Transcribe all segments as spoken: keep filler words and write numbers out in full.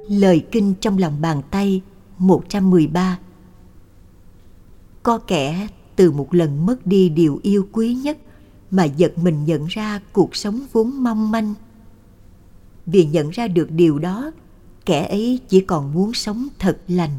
Lời kinh trong lòng bàn tay một trăm mười ba. Có kẻ từ một lần mất đi điều yêu quý nhất mà giật mình nhận ra cuộc sống vốn mong manh. Vì nhận ra được điều đó, kẻ ấy chỉ còn muốn sống thật lành.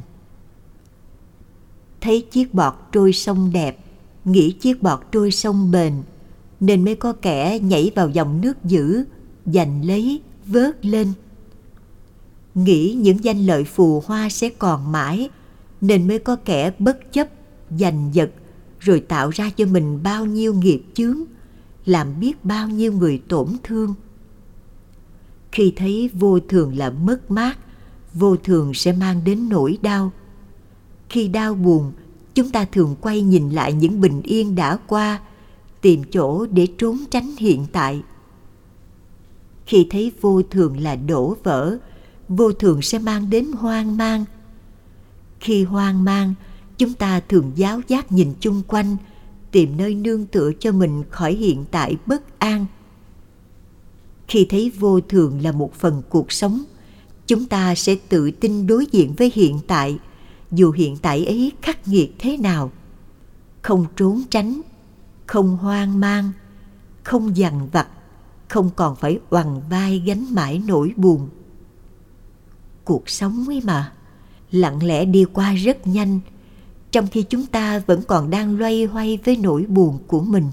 Thấy chiếc bọt trôi sông đẹp, nghĩ chiếc bọt trôi sông bền, nên mới có kẻ nhảy vào dòng nước dữ, giành lấy, vớt lên. Nghĩ những danh lợi phù hoa sẽ còn mãi, nên mới có kẻ bất chấp, giành giật, rồi tạo ra cho mình bao nhiêu nghiệp chướng, làm biết bao nhiêu người tổn thương. Khi thấy vô thường là mất mát, vô thường sẽ mang đến nỗi đau. Khi đau buồn, chúng ta thường quay nhìn lại những bình yên đã qua, tìm chỗ để trốn tránh hiện tại. Khi thấy vô thường là đổ vỡ, vô thường sẽ mang đến hoang mang. Khi hoang mang, chúng ta thường giáo giác nhìn chung quanh, tìm nơi nương tựa cho mình khỏi hiện tại bất an. Khi thấy vô thường là một phần cuộc sống, chúng ta sẽ tự tin đối diện với hiện tại, dù hiện tại ấy khắc nghiệt thế nào. Không trốn tránh, không hoang mang, không dằn vặt, không còn phải oằn vai gánh mãi nỗi buồn. Cuộc sống ấy mà, lặng lẽ đi qua rất nhanh, trong khi chúng ta vẫn còn đang loay hoay với nỗi buồn của mình.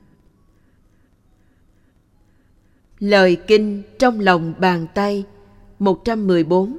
Lời kinh trong lòng bàn tay một trăm mười bốn.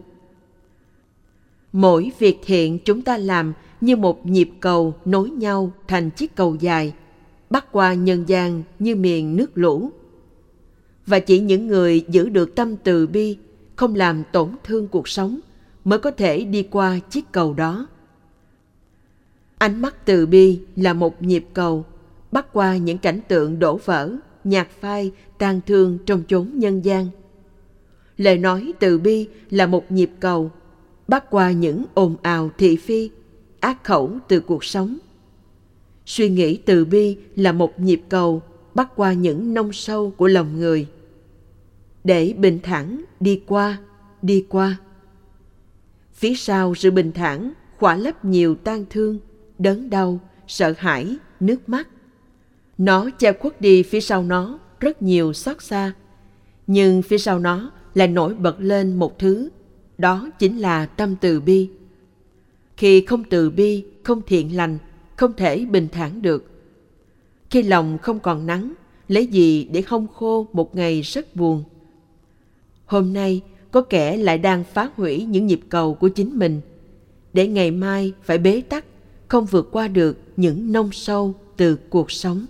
Mỗi việc thiện chúng ta làm như một nhịp cầu nối nhau thành chiếc cầu dài, bắc qua nhân gian như miền nước lũ. Và chỉ những người giữ được tâm từ bi, không làm tổn thương cuộc sống, mới có thể đi qua chiếc cầu đó. Ánh mắt từ bi là một nhịp cầu, bắc qua những cảnh tượng đổ vỡ, nhạt phai, tang thương trong chốn nhân gian. Lời nói từ bi là một nhịp cầu, bắc qua những ồn ào thị phi, ác khẩu từ cuộc sống. Suy nghĩ từ bi là một nhịp cầu, bắc qua những nông sâu của lòng người. Để bình thản đi qua, đi qua. Phía sau sự bình thản khỏa lấp nhiều tang thương, đớn đau, sợ hãi, nước mắt. Nó che khuất đi phía sau nó rất nhiều xót xa, nhưng phía sau nó lại nổi bật lên một thứ, đó chính là tâm từ bi. Khi không từ bi, không thiện lành, không thể bình thản được. Khi lòng không còn nắng, lấy gì để hong khô một ngày rất buồn. Hôm nay, có kẻ lại đang phá hủy những nhịp cầu của chính mình, để ngày mai phải bế tắc, không vượt qua được những nông sâu từ cuộc sống.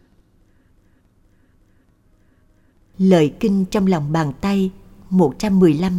Lời kinh trong lòng bàn tay một trăm mười lăm.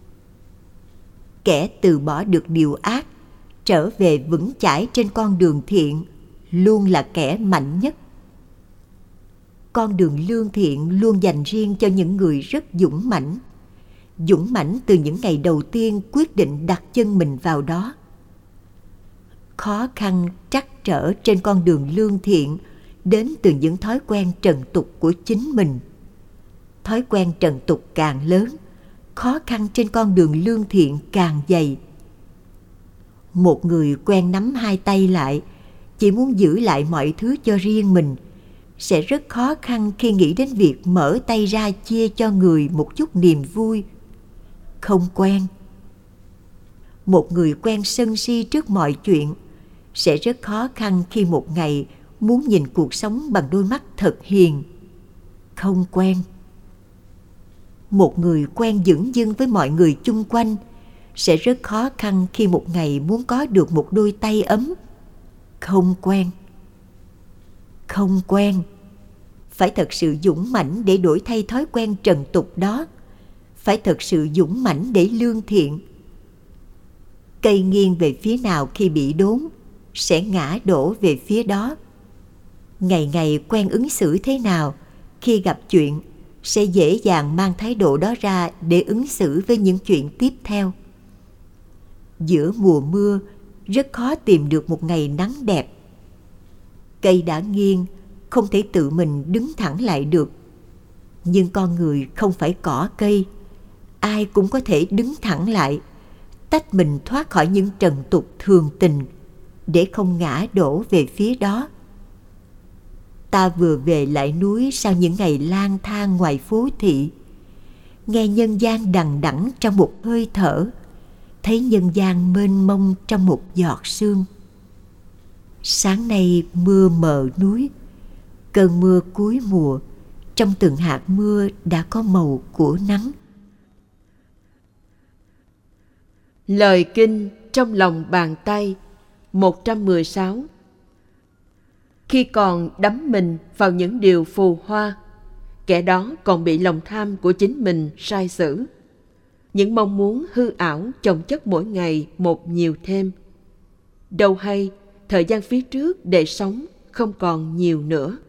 Kẻ từ bỏ được điều ác, trở về vững chãi trên con đường thiện, luôn là kẻ mạnh nhất. Con đường lương thiện luôn dành riêng cho những người rất dũng mãnh. Dũng mãnh từ những ngày đầu tiên quyết định đặt chân mình vào đó. Khó khăn trắc trở trên con đường lương thiện đến từ những thói quen trần tục của chính mình. Thói quen trần tục càng lớn, khó khăn trên con đường lương thiện càng dày. Một người quen nắm hai tay lại, chỉ muốn giữ lại mọi thứ cho riêng mình, sẽ rất khó khăn khi nghĩ đến việc mở tay ra chia cho người một chút niềm vui. Không quen. Một người quen sân si trước mọi chuyện, sẽ rất khó khăn khi một ngày muốn nhìn cuộc sống bằng đôi mắt thật hiền. Không quen. Một người quen dửng dưng với mọi người chung quanh, sẽ rất khó khăn khi một ngày muốn có được một đôi tay ấm. Không quen. Không quen. Phải thật sự dũng mãnh để đổi thay thói quen trần tục đó. Phải thật sự dũng mãnh để lương thiện. Cây nghiêng về phía nào khi bị đốn, sẽ ngã đổ về phía đó. Ngày ngày quen ứng xử thế nào, khi gặp chuyện, sẽ dễ dàng mang thái độ đó ra để ứng xử với những chuyện tiếp theo. Giữa mùa mưa, rất khó tìm được một ngày nắng đẹp. Cây đã nghiêng, không thể tự mình đứng thẳng lại được. Nhưng con người không phải cỏ cây. ai cũng có thể đứng thẳng lại, tách mình thoát khỏi những trần tục thường tình, để không ngã đổ về phía đó. Ta vừa về lại núi sau những ngày lang thang ngoài phố thị, nghe nhân gian đằng đẵng trong một hơi thở, thấy nhân gian mênh mông trong một giọt sương. Sáng nay mưa mờ núi, cơn mưa cuối mùa, trong từng hạt mưa đã có màu của nắng. Lời kinh trong lòng bàn tay, một trăm mười sáu. Khi còn đắm mình vào những điều phù hoa, kẻ đó còn bị lòng tham của chính mình sai sử. Những mong muốn hư ảo chồng chất mỗi ngày một nhiều thêm. Đâu hay, thời gian phía trước để sống không còn nhiều nữa.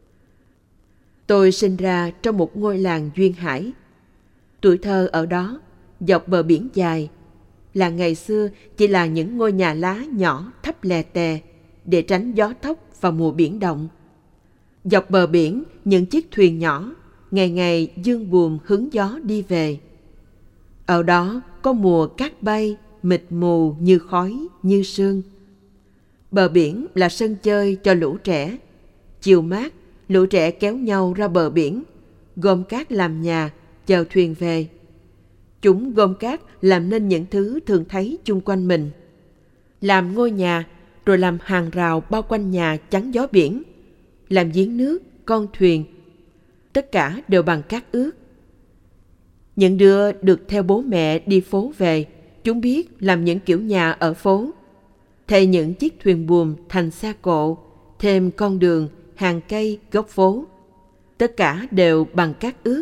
Tôi sinh ra trong một ngôi làng duyên hải. Tuổi thơ ở đó, dọc bờ biển dài. Làng ngày xưa chỉ là những ngôi nhà lá nhỏ thấp lè tè để tránh gió thốc vào mùa biển động. Dọc bờ biển, những chiếc thuyền nhỏ, ngày ngày dương buồm hứng gió đi về. Ở đó có mùa cát bay, mịt mù như khói, như sương. Bờ biển là sân chơi cho lũ trẻ. Chiều mát, lũ trẻ kéo nhau ra bờ biển, gom cát làm nhà, chờ thuyền về. Chúng gom cát làm nên những thứ thường thấy chung quanh mình. Làm ngôi nhà, rồi làm hàng rào bao quanh nhà chắn gió biển. Làm giếng nước, con thuyền. Tất cả đều bằng cát ướt. Những đứa được theo bố mẹ đi phố về, chúng biết làm những kiểu nhà ở phố. Thay những chiếc thuyền buồm thành xa cộ, thêm con đường, hàng cây, góc phố. Tất cả đều bằng cát ướt.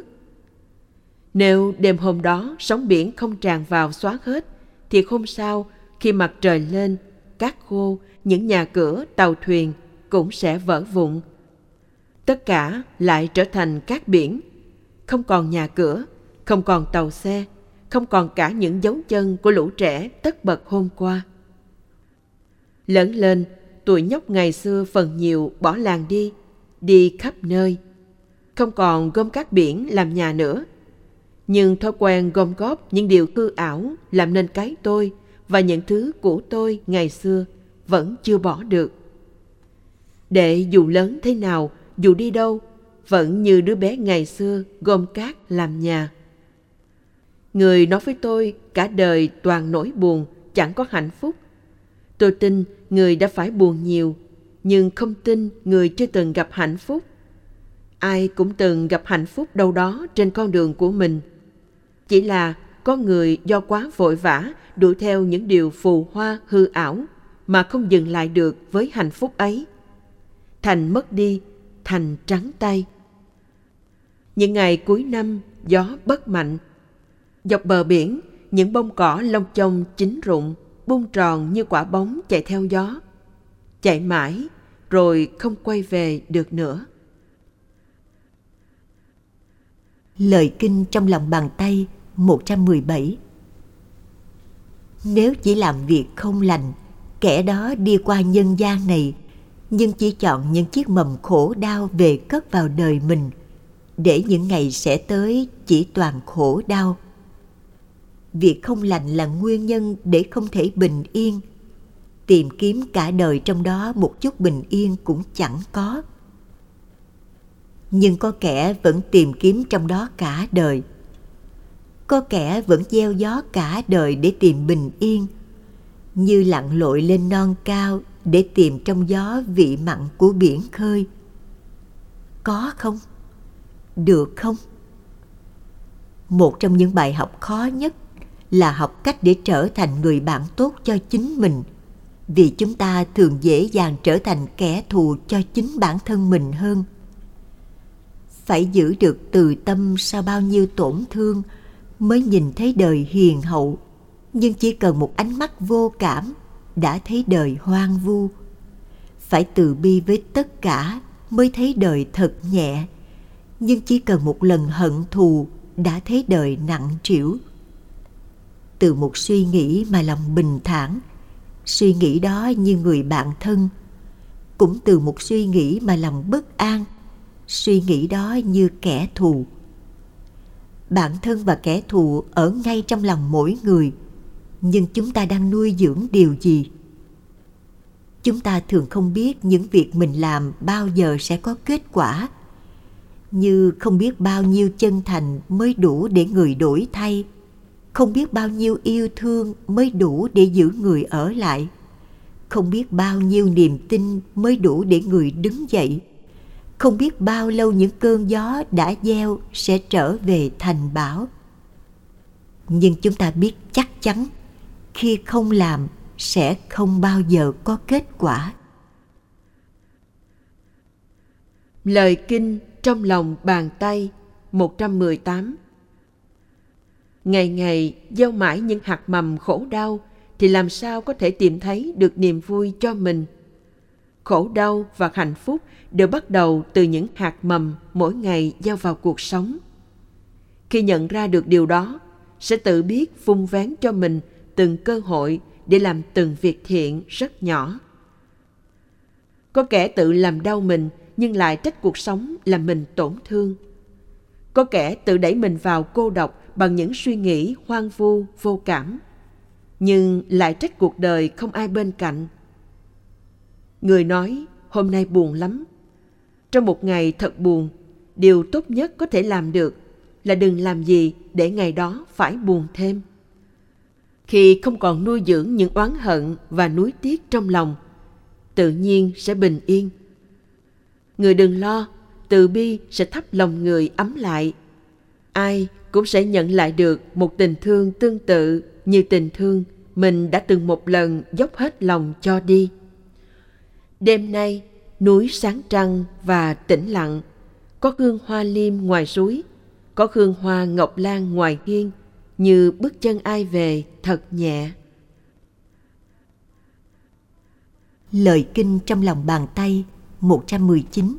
Nếu đêm hôm đó sóng biển không tràn vào xóa hết, thì không sao, khi mặt trời lên, cát khô, những nhà cửa, tàu thuyền cũng sẽ vỡ vụn. Tất cả lại trở thành cát biển, không còn nhà cửa, không còn tàu xe, không còn cả những dấu chân của lũ trẻ tất bật hôm qua. Lớn lên, tụi nhóc ngày xưa phần nhiều bỏ làng đi, đi khắp nơi. Không còn gom cát biển làm nhà nữa. Nhưng thói quen gom góp những điều hư ảo làm nên cái tôi và những thứ của tôi ngày xưa vẫn chưa bỏ được. Để dù lớn thế nào, dù đi đâu, vẫn như đứa bé ngày xưa gom cát làm nhà. Người nói với tôi cả đời toàn nỗi buồn, chẳng có hạnh phúc. Tôi tin người đã phải buồn nhiều, nhưng không tin người chưa từng gặp hạnh phúc. Ai cũng từng gặp hạnh phúc đâu đó trên con đường của mình. Chỉ là có người do quá vội vã đuổi theo những điều phù hoa hư ảo mà không dừng lại được với hạnh phúc ấy. Thành mất đi, thành trắng tay. Những ngày cuối năm, gió bất mạnh. Dọc bờ biển, những bông cỏ lông chông chín rụng, bung tròn như quả bóng chạy theo gió. Chạy mãi, rồi không quay về được nữa. Lời kinh trong lòng bàn tay một trăm mười bảy. Nếu chỉ làm việc không lành, kẻ đó đi qua nhân gian này, nhưng chỉ chọn những chiếc mầm khổ đau về cất vào đời mình, để những ngày sẽ tới chỉ toàn khổ đau. Việc không lành là nguyên nhân để không thể bình yên. Tìm kiếm cả đời trong đó một chút bình yên cũng chẳng có. Nhưng có kẻ vẫn tìm kiếm trong đó cả đời. Có kẻ vẫn gieo gió cả đời để tìm bình yên, như lặn lội lên non cao để tìm trong gió vị mặn của biển khơi. Có không? Được không? Một trong những bài học khó nhất là học cách để trở thành người bạn tốt cho chính mình, vì chúng ta thường dễ dàng trở thành kẻ thù cho chính bản thân mình hơn. Phải giữ được từ tâm sau bao nhiêu tổn thương mới nhìn thấy đời hiền hậu, nhưng chỉ cần một ánh mắt vô cảm đã thấy đời hoang vu. Phải từ bi với tất cả mới thấy đời thật nhẹ, nhưng chỉ cần một lần hận thù đã thấy đời nặng trĩu. Từ một suy nghĩ mà lòng bình thản, suy nghĩ đó như người bạn thân. Cũng từ một suy nghĩ mà lòng bất an, suy nghĩ đó như kẻ thù. Bạn thân và kẻ thù ở ngay trong lòng mỗi người, nhưng chúng ta đang nuôi dưỡng điều gì? Chúng ta thường không biết những việc mình làm bao giờ sẽ có kết quả, như không biết bao nhiêu chân thành mới đủ để người đổi thay, không biết bao nhiêu yêu thương mới đủ để giữ người ở lại, không biết bao nhiêu niềm tin mới đủ để người đứng dậy, không biết bao lâu những cơn gió đã gieo sẽ trở về thành bão. Nhưng chúng ta biết chắc chắn khi không làm sẽ không bao giờ có kết quả. Lời kinh trong lòng bàn tay một trăm mười tám. Ngày ngày gieo mãi những hạt mầm khổ đau thì làm sao có thể tìm thấy được niềm vui cho mình. Khổ đau và hạnh phúc đều bắt đầu từ những hạt mầm mỗi ngày gieo vào cuộc sống. Khi nhận ra được điều đó, sẽ tự biết vun vén cho mình từng cơ hội để làm từng việc thiện rất nhỏ. Có kẻ tự làm đau mình nhưng lại trách cuộc sống làm mình tổn thương. Có kẻ tự đẩy mình vào cô độc bằng những suy nghĩ hoang vu, vô cảm, nhưng lại trách cuộc đời không ai bên cạnh. Người nói hôm nay buồn lắm. Trong một ngày thật buồn, điều tốt nhất có thể làm được là đừng làm gì để ngày đó phải buồn thêm. Khi không còn nuôi dưỡng những oán hận và nuối tiếc trong lòng, tự nhiên sẽ bình yên. Người đừng lo, từ bi sẽ thắp lòng người ấm lại. Ai cũng sẽ nhận lại được một tình thương tương tự như tình thương mình đã từng một lần dốc hết lòng cho đi. Đêm nay, núi sáng trăng và tĩnh lặng, có hương hoa liêm ngoài suối, có hương hoa ngọc lan ngoài hiên, như bước chân ai về thật nhẹ. Lời kinh trong lòng bàn tay một trăm mười chín.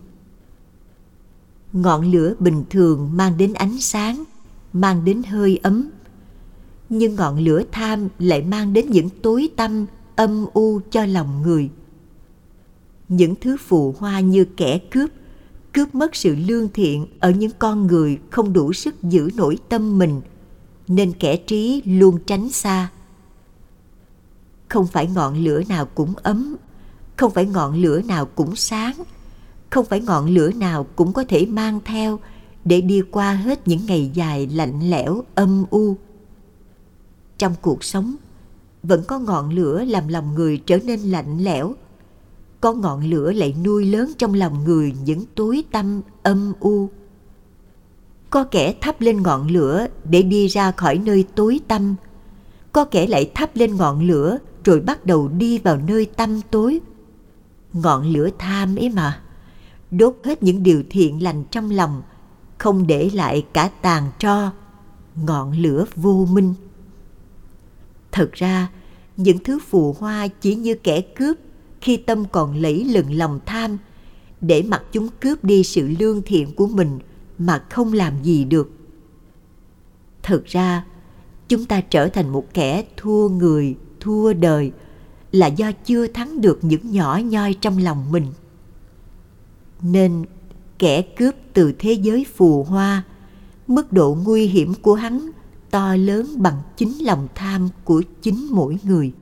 Ngọn lửa bình thường mang đến ánh sáng, mang đến hơi ấm, nhưng ngọn lửa tham lại mang đến những tối tăm, âm u cho lòng người. Những thứ phù hoa như kẻ cướp, cướp mất sự lương thiện ở những con người không đủ sức giữ nổi tâm mình, nên kẻ trí luôn tránh xa. Không phải ngọn lửa nào cũng ấm, không phải ngọn lửa nào cũng sáng, không phải ngọn lửa nào cũng có thể mang theo để đi qua hết những ngày dài lạnh lẽo, âm u. Trong cuộc sống, vẫn có ngọn lửa làm lòng người trở nên lạnh lẽo, có ngọn lửa lại nuôi lớn trong lòng người những tối tăm, âm u. Có kẻ thắp lên ngọn lửa để đi ra khỏi nơi tối tăm, có kẻ lại thắp lên ngọn lửa rồi bắt đầu đi vào nơi tăm tối. Ngọn lửa tham ấy mà, đốt hết những điều thiện lành trong lòng, không để lại cả tàn tro, ngọn lửa vô minh. Thật ra, những thứ phù hoa chỉ như kẻ cướp khi tâm còn lẫy lừng lòng tham, để mặc chúng cướp đi sự lương thiện của mình mà không làm gì được. Thật ra, chúng ta trở thành một kẻ thua người, thua đời là do chưa thắng được những nhỏ nhoi trong lòng mình. Nên kẻ cướp từ thế giới phù hoa, mức độ nguy hiểm của hắn to lớn bằng chính lòng tham của chính mỗi người.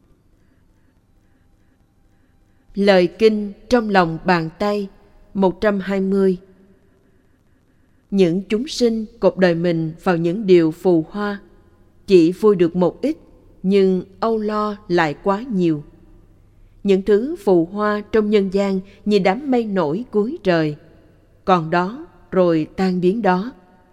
Lời kinh trong lòng bàn tay một trăm hai mươi. Những chúng sinh cột đời mình vào những điều phù hoa, chỉ vui được một ít, nhưng âu lo lại quá nhiều. Những thứ phù hoa trong nhân gian như đám mây nổi cuối trời, còn đó rồi tan biến đó.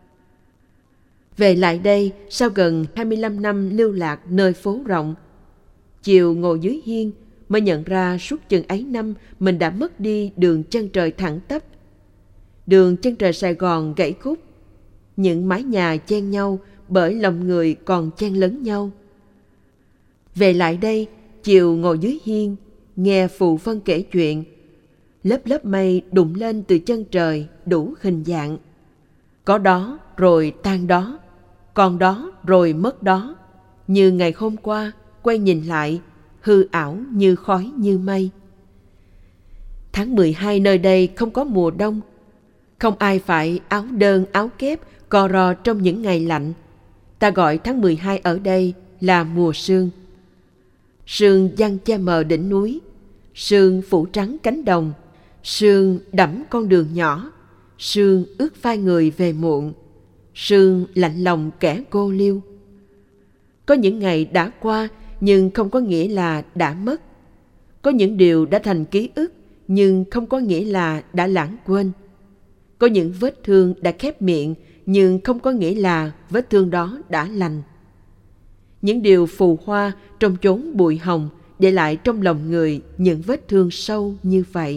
Về lại đây sau gần hai mươi lăm năm lưu lạc nơi phố rộng, chiều ngồi dưới hiên mới nhận ra suốt chừng ấy năm mình đã mất đi đường chân trời thẳng tắp. Đường chân trời Sài Gòn gãy khúc, những mái nhà chen nhau bởi lòng người còn chen lấn nhau. Về lại đây, chiều ngồi dưới hiên, nghe Phù Vân kể chuyện, lớp lớp mây đụng lên từ chân trời đủ hình dạng. Có đó rồi tan đó, còn đó rồi mất đó, như ngày hôm qua quay nhìn lại, hư ảo như khói như mây. Tháng mười hai nơi đây không có mùa đông, không ai phải áo đơn áo kép, co ro trong những ngày lạnh. Ta gọi tháng mười hai ở đây là mùa sương. Sương giăng che mờ đỉnh núi, sương phủ trắng cánh đồng, sương đẫm con đường nhỏ, sương ướt vai người về muộn, sương lạnh lòng kẻ cô liêu. Có những ngày đã qua nhưng không có nghĩa là đã mất. Có những điều đã thành ký ức nhưng không có nghĩa là đã lãng quên. Có những vết thương đã khép miệng nhưng không có nghĩa là vết thương đó đã lành. Những điều phù hoa trong chốn bụi hồng để lại trong lòng người những vết thương sâu như vậy.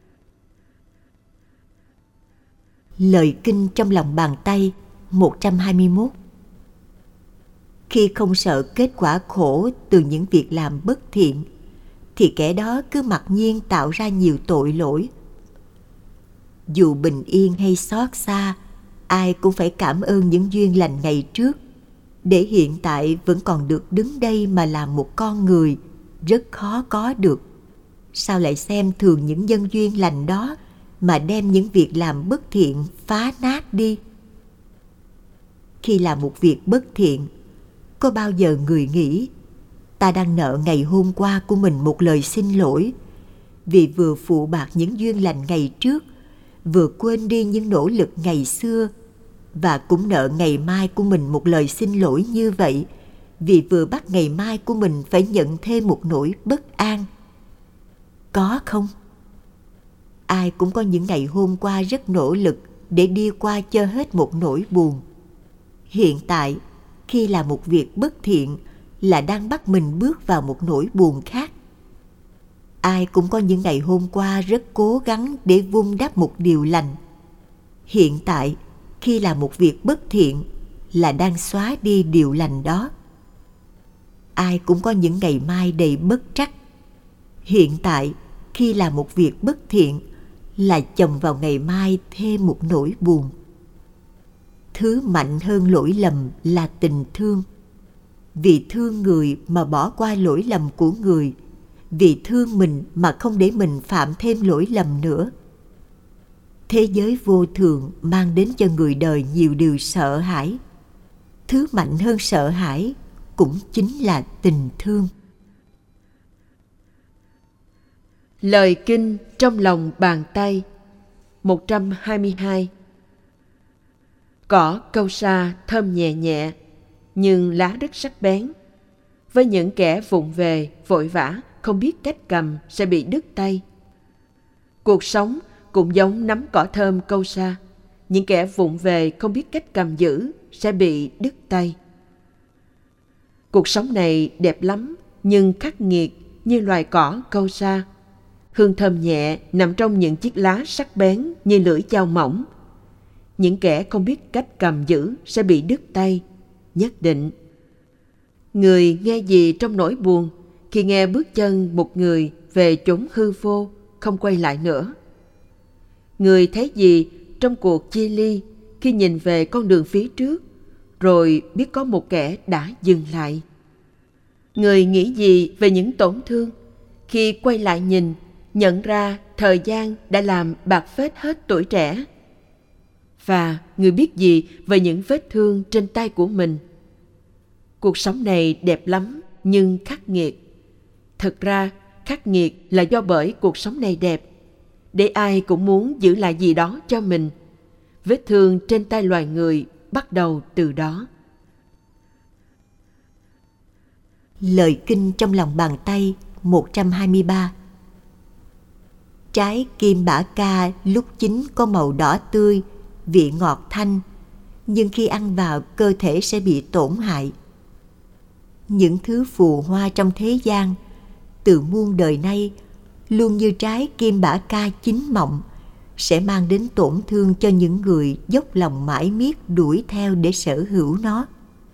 Lời kinh trong lòng bàn tay một trăm hai mươi mốt. Khi không sợ kết quả khổ từ những việc làm bất thiện, thì kẻ đó cứ mặc nhiên tạo ra nhiều tội lỗi. Dù bình yên hay xót xa, ai cũng phải cảm ơn những duyên lành ngày trước, để hiện tại vẫn còn được đứng đây mà làm một con người rất khó có được. Sao lại xem thường những nhân duyên lành đó mà đem những việc làm bất thiện phá nát đi? Khi làm một việc bất thiện, có bao giờ người nghĩ ta đang nợ ngày hôm qua của mình một lời xin lỗi, vì vừa phụ bạc những duyên lành ngày trước, vừa quên đi những nỗ lực ngày xưa, và cũng nợ ngày mai của mình một lời xin lỗi như vậy, vì vừa bắt ngày mai của mình phải nhận thêm một nỗi bất an? Có không? Ai cũng có những ngày hôm qua rất nỗ lực để đi qua cho hết một nỗi buồn. Hiện tại, khi làm một việc bất thiện là đang bắt mình bước vào một nỗi buồn khác. Ai cũng có những ngày hôm qua rất cố gắng để vun đắp một điều lành. Hiện tại, khi làm một việc bất thiện là đang xóa đi điều lành đó. Ai cũng có những ngày mai đầy bất trắc. Hiện tại, khi làm một việc bất thiện là chồng vào ngày mai thêm một nỗi buồn. Thứ mạnh hơn lỗi lầm là tình thương. Vì thương người mà bỏ qua lỗi lầm của người, vì thương mình mà không để mình phạm thêm lỗi lầm nữa. Thế giới vô thường mang đến cho người đời nhiều điều sợ hãi. Thứ mạnh hơn sợ hãi cũng chính là tình thương. Lời kinh trong lòng bàn tay một trăm hai mươi hai. Cỏ câu sa thơm nhẹ nhẹ, nhưng lá rất sắc bén. Với những kẻ vụng về, vội vã, không biết cách cầm sẽ bị đứt tay. Cuộc sống cũng giống nắm cỏ thơm câu sa. Những kẻ vụng về không biết cách cầm giữ sẽ bị đứt tay. Cuộc sống này đẹp lắm, nhưng khắc nghiệt như loài cỏ câu sa. Hương thơm nhẹ nằm trong những chiếc lá sắc bén như lưỡi dao mỏng. Những kẻ không biết cách cầm giữ sẽ bị đứt tay, nhất định. Người nghe gì trong nỗi buồn khi nghe bước chân một người về chốn hư vô, không quay lại nữa? Người thấy gì trong cuộc chia ly khi nhìn về con đường phía trước, rồi biết có một kẻ đã dừng lại? Người nghĩ gì về những tổn thương khi quay lại nhìn, nhận ra thời gian đã làm bạc phết hết tuổi trẻ? Và người biết gì về những vết thương trên tay của mình? Cuộc sống này đẹp lắm, nhưng khắc nghiệt. Thật ra, khắc nghiệt là do bởi cuộc sống này đẹp, để ai cũng muốn giữ lại gì đó cho mình. Vết thương trên tay loài người bắt đầu từ đó. Lời kinh trong lòng bàn tay một trăm hai mươi ba. Trái kim bả ca lúc chín có màu đỏ tươi, vị ngọt thanh, nhưng khi ăn vào cơ thể sẽ bị tổn hại. Những thứ phù hoa trong thế gian từ muôn đời nay luôn như trái kim bả ca chín mọng, sẽ mang đến tổn thương cho những người dốc lòng mãi miết đuổi theo để sở hữu nó.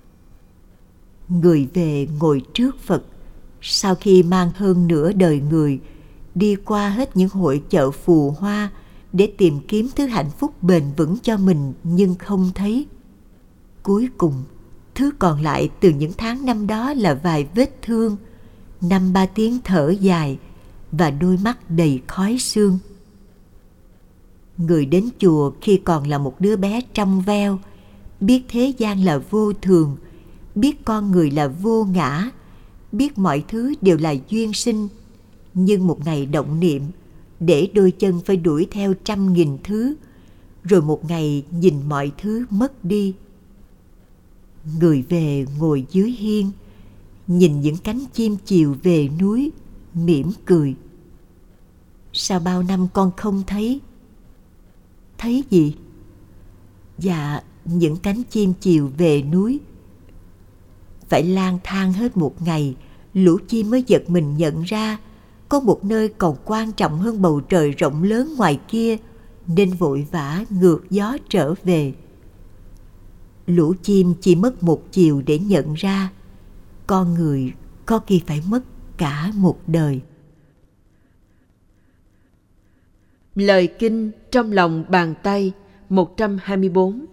Người về ngồi trước Phật, sau khi mang hơn nửa đời người đi qua hết những hội chợ phù hoa để tìm kiếm thứ hạnh phúc bền vững cho mình, nhưng không thấy. Cuối cùng, thứ còn lại từ những tháng năm đó là vài vết thương, năm ba tiếng thở dài và đôi mắt đầy khói sương. Người đến chùa khi còn là một đứa bé trong veo, biết thế gian là vô thường, biết con người là vô ngã, biết mọi thứ đều là duyên sinh. Nhưng một ngày động niệm, để đôi chân phải đuổi theo trăm nghìn thứ, rồi một ngày nhìn mọi thứ mất đi. Người về ngồi dưới hiên, nhìn những cánh chim chiều về núi, mỉm cười. Sao bao năm con không thấy? Thấy gì? Dạ, những cánh chim chiều về núi. Phải lang thang hết một ngày, lũ chim mới giật mình nhận ra có một nơi còn quan trọng hơn bầu trời rộng lớn ngoài kia, nên vội vã ngược gió trở về. Lũ chim chỉ mất một chiều để nhận ra, con người có khi phải mất cả một đời. Lời kinh trong lòng bàn tay một trăm hai mươi bốn.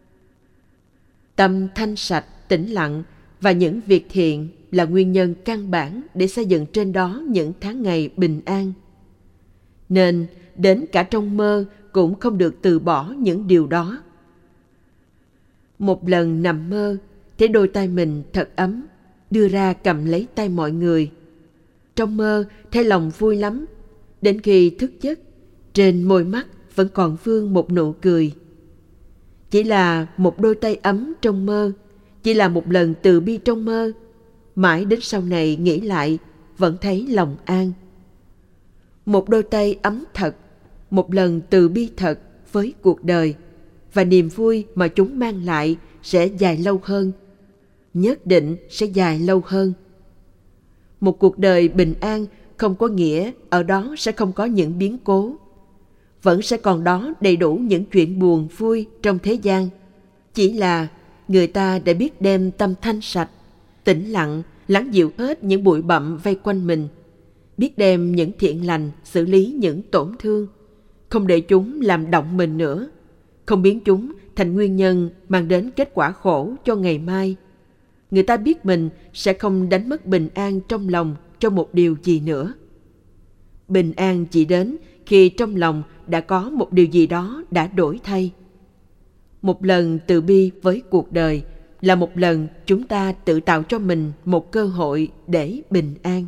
Tâm thanh sạch, tĩnh lặng và những việc thiện là nguyên nhân căn bản để xây dựng trên đó những tháng ngày bình an. Nên đến cả trong mơ cũng không được từ bỏ những điều đó. Một lần nằm mơ, thấy đôi tay mình thật ấm, đưa ra cầm lấy tay mọi người. Trong mơ thấy lòng vui lắm, đến khi thức giấc, trên môi mắt vẫn còn vương một nụ cười. Chỉ là một đôi tay ấm trong mơ, chỉ là một lần từ bi trong mơ, mãi đến sau này nghĩ lại vẫn thấy lòng an. Một đôi tay ấm thật, một lần từ bi thật với cuộc đời, và niềm vui mà chúng mang lại sẽ dài lâu hơn, nhất định sẽ dài lâu hơn. Một cuộc đời bình an không có nghĩa ở đó sẽ không có những biến cố. Vẫn sẽ còn đó đầy đủ những chuyện buồn vui trong thế gian. Chỉ là người ta đã biết đem tâm thanh sạch, tĩnh lặng, lắng dịu hết những bụi bặm vây quanh mình, biết đem những thiện lành xử lý những tổn thương, không để chúng làm động mình nữa, không biến chúng thành nguyên nhân mang đến kết quả khổ cho ngày mai. Người ta biết mình sẽ không đánh mất bình an trong lòng trong một điều gì nữa. Bình an chỉ đến khi trong lòng đã có một điều gì đó đã đổi thay. Một lần từ bi với cuộc đời là một lần chúng ta tự tạo cho mình một cơ hội để bình an.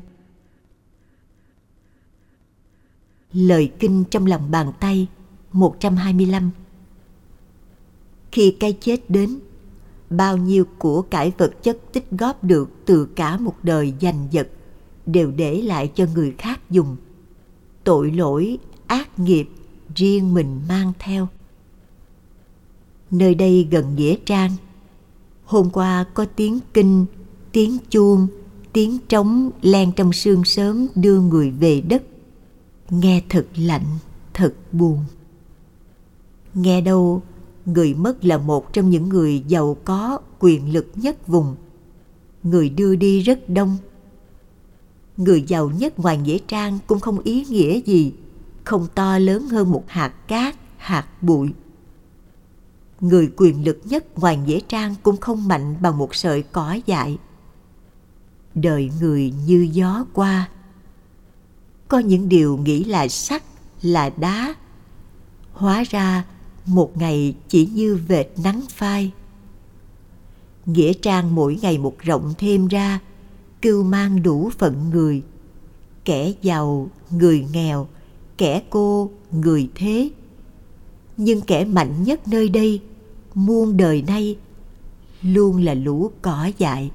Lời kinh trong lòng bàn tay một trăm hai mươi lăm. Khi cái chết đến, bao nhiêu của cải vật chất tích góp được từ cả một đời giành giật đều để lại cho người khác dùng. Tội lỗi, ác nghiệp riêng mình mang theo. Nơi đây gần nghĩa trang. Hôm qua có tiếng kinh, tiếng chuông, tiếng trống len trong sương sớm đưa người về đất. Nghe thật lạnh, thật buồn. Nghe đâu, người mất là một trong những người giàu có, quyền lực nhất vùng. Người đưa đi rất đông. Người giàu nhất ngoài nghĩa trang cũng không ý nghĩa gì, không to lớn hơn một hạt cát, hạt bụi. Người quyền lực nhất ngoài nghĩa trang cũng không mạnh bằng một sợi cỏ dại. Đời người như gió qua. Có những điều nghĩ là sắt, là đá, hóa ra một ngày chỉ như vệt nắng phai. Nghĩa trang mỗi ngày một rộng thêm ra, cưu mang đủ phận người. Kẻ giàu, người nghèo, kẻ cô, người thế. Nhưng kẻ mạnh nhất nơi đây, muôn đời nay, luôn là lũ cỏ dại.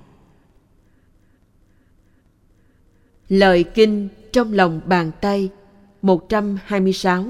Lời kinh trong lòng bàn tay một trăm hai mươi sáu.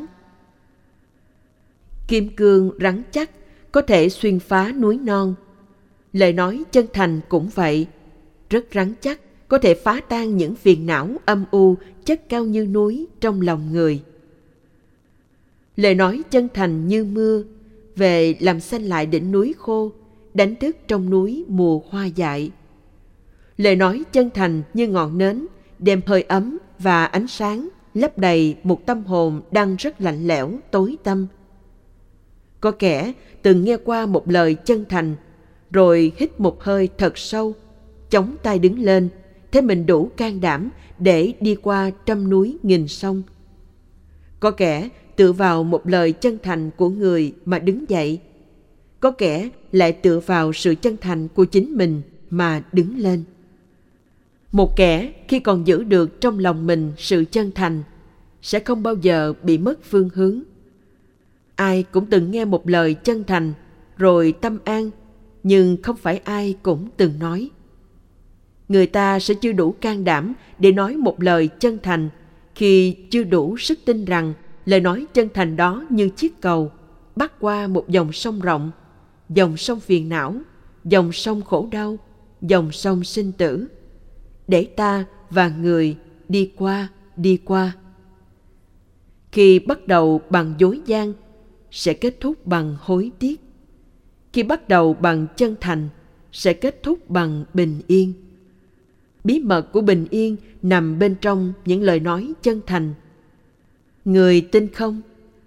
Kim cương rắn chắc có thể xuyên phá núi non. Lời nói chân thành cũng vậy, rất rắn chắc, có thể phá tan những phiền não âm u chất cao như núi trong lòng người. Lời nói chân thành như mưa, về làm xanh lại đỉnh núi khô, đánh thức trong núi mùa hoa dại. Lời nói chân thành như ngọn nến, đem hơi ấm và ánh sáng lấp đầy một tâm hồn đang rất lạnh lẽo, tối tăm. Có kẻ từng nghe qua một lời chân thành, rồi hít một hơi thật sâu, chống tay đứng lên, thấy mình đủ can đảm để đi qua trăm núi nghìn sông. Có kẻ tự vào một lời chân thành của người mà đứng dậy. có kẻ lại tựa vào sự chân thành của chính mình mà đứng lên. Một kẻ khi còn giữ được trong lòng mình sự chân thành sẽ không bao giờ bị mất phương hướng. Ai cũng từng nghe một lời chân thành rồi tâm an, nhưng không phải ai cũng từng nói. Người ta sẽ chưa đủ can đảm để nói một lời chân thành khi chưa đủ sức tin rằng lời nói chân thành đó như chiếc cầu bắc qua một dòng sông rộng, dòng sông phiền não, dòng sông khổ đau, dòng sông sinh tử, để ta và người đi qua, đi qua. Khi bắt đầu bằng dối gian, sẽ kết thúc bằng hối tiếc. Khi bắt đầu bằng chân thành, sẽ kết thúc bằng bình yên. Bí mật của bình yên nằm bên trong những lời nói chân thành. Người tin không?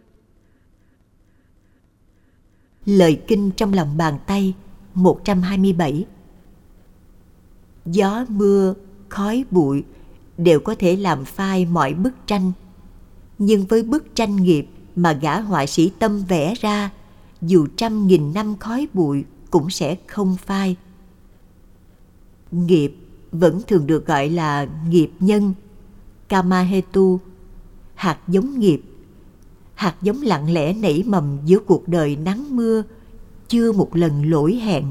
Lời kinh trong lòng bàn tay một trăm hai mươi bảy. Gió mưa, khói bụi đều có thể làm phai mọi bức tranh. Nhưng với bức tranh nghiệp mà gã họa sĩ tâm vẽ ra, dù trăm nghìn năm khói bụi cũng sẽ không phai. Nghiệp vẫn thường được gọi là nghiệp nhân, Kamahetu, hạt giống nghiệp, hạt giống lặng lẽ nảy mầm giữa cuộc đời nắng mưa, chưa một lần lỗi hẹn.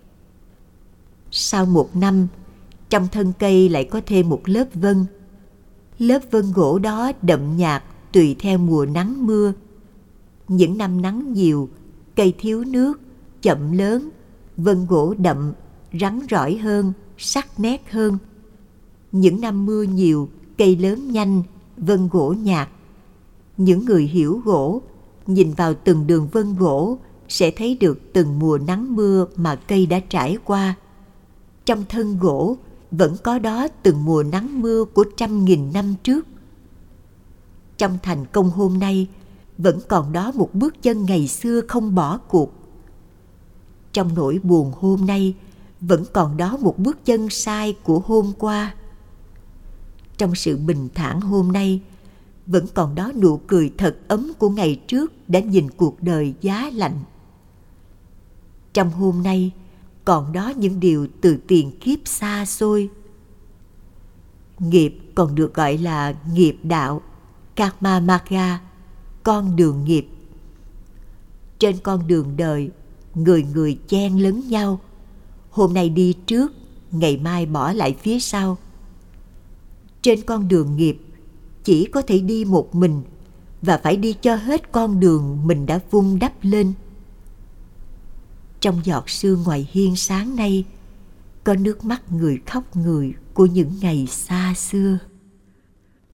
Sau một năm, trong thân cây lại có thêm một lớp vân. Lớp vân gỗ đó đậm nhạt tùy theo mùa nắng mưa. Những năm nắng nhiều, cây thiếu nước, chậm lớn, vân gỗ đậm, rắn rỏi hơn, sắc nét hơn. Những năm mưa nhiều, cây lớn nhanh, vân gỗ nhạt. Những người hiểu gỗ, nhìn vào từng đường vân gỗ sẽ thấy được từng mùa nắng mưa mà cây đã trải qua. Trong thân gỗ vẫn có đó từng mùa nắng mưa của trăm nghìn năm trước. Trong thành công hôm nay vẫn còn đó một bước chân ngày xưa không bỏ cuộc. Trong nỗi buồn hôm nay vẫn còn đó một bước chân sai của hôm qua. Trong sự bình thản hôm nay vẫn còn đó nụ cười thật ấm của ngày trước đã nhìn cuộc đời giá lạnh. Trong hôm nay còn đó những điều từ tiền kiếp xa xôi. Nghiệp còn được gọi là nghiệp đạo, Karma Marga, con đường nghiệp. Trên con đường đời, người người chen lấn nhau. Hôm nay đi trước, ngày mai bỏ lại phía sau. Trên con đường nghiệp, chỉ có thể đi một mình và phải đi cho hết con đường mình đã vun đắp lên. Trong giọt sương ngoài hiên sáng nay, có nước mắt người khóc người của những ngày xa xưa.